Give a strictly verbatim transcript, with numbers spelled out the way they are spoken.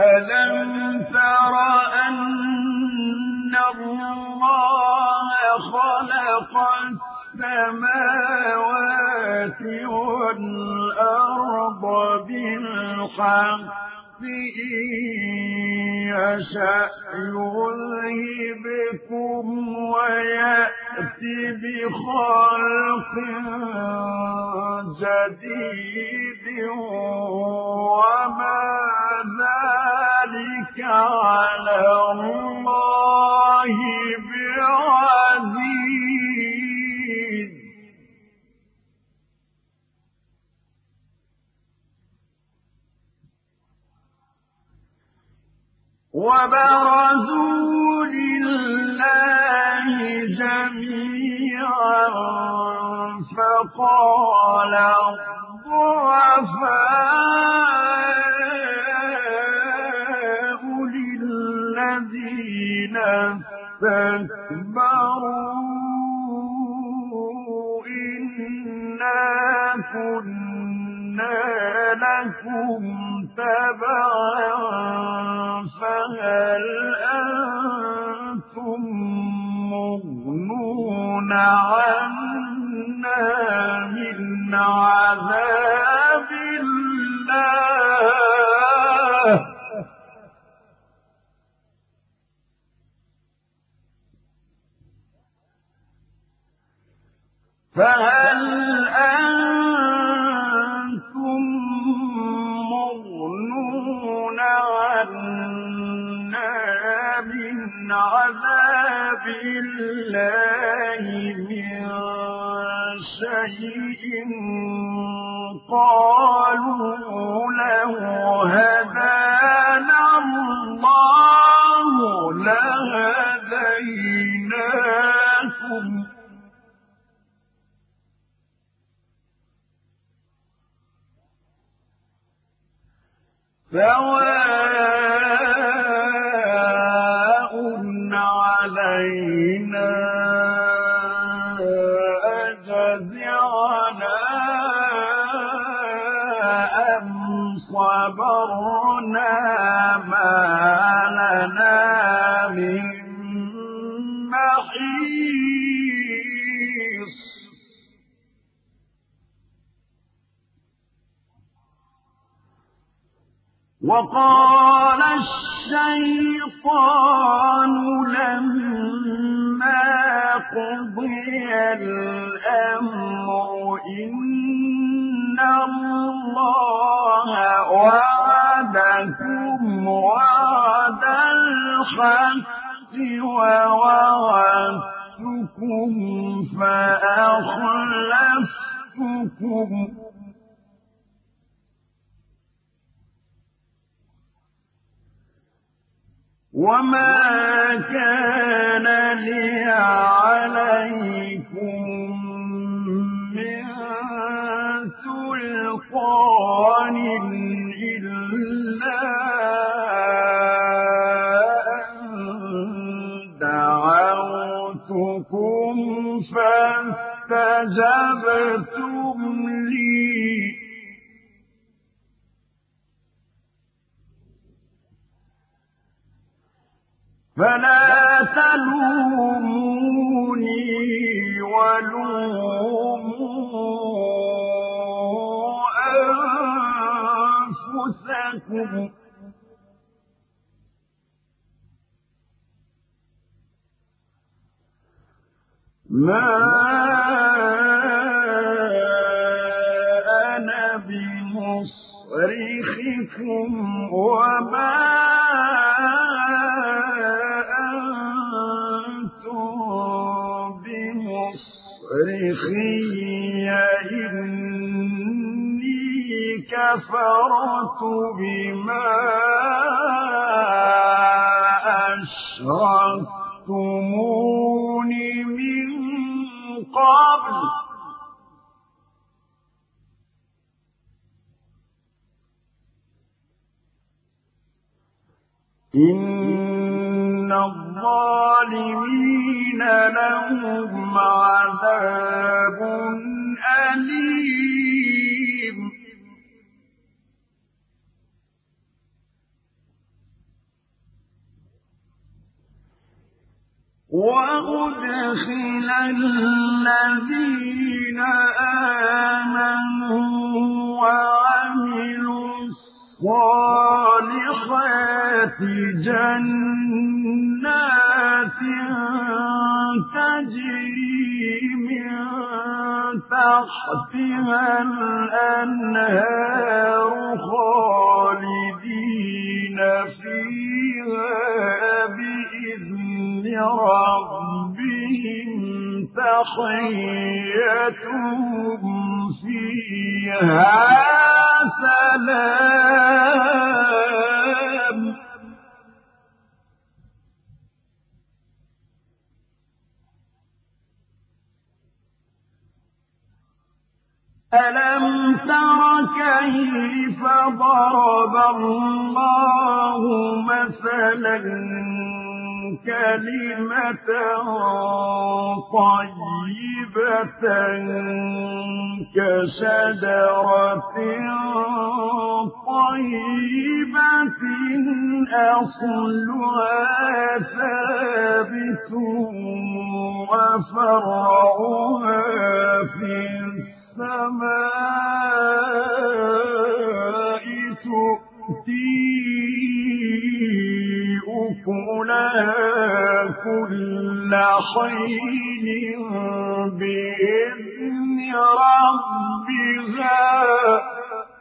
ألم تر أن الله خلق السماوات والأرض بالحق إن يشأ يذهبكم ويأتي بخلق جديد وما ذلك على الله بعزيز. وبرزوا لله جميعا فقال الضعفاء للذين استكبروا إنا كنا لكم تبعا فهل أنتم مغنون عنا من عذاب الله فهل أنتم مغنون عنا من عذاب الله من شيء قالوا لو هدانا الله لهديناكم سواء علينا أجزعنا أم صبرنا ما لنا من محيص. وقال الشيطان لما قضي الأمر إن الله وعدكم وعد الحق ووعدتكم فأخلفتكم وما كان لي عليكم من سلطان إلا أن دعوتكم فاستجبتم لي فلا تلوموني ولوموا أنفسكم ما أنا بمصرخكم وما بمصرخي إني كفرت بما أشركتمون من قبل إن الظالمين لهم عذاب أليم. وأدخل الذين آمنوا وعملوا الصالحات جنات تجري من تحتها الأنهار خالدين فيها بإذن ربهم تحيتهم فيها سلام. ألم تر كيف ضرب الله مثلا كلمة طيبة كشجرة طيبة أصلها ثابت وفرعها في السماء تؤتي أكلها كل حين بإذن ربها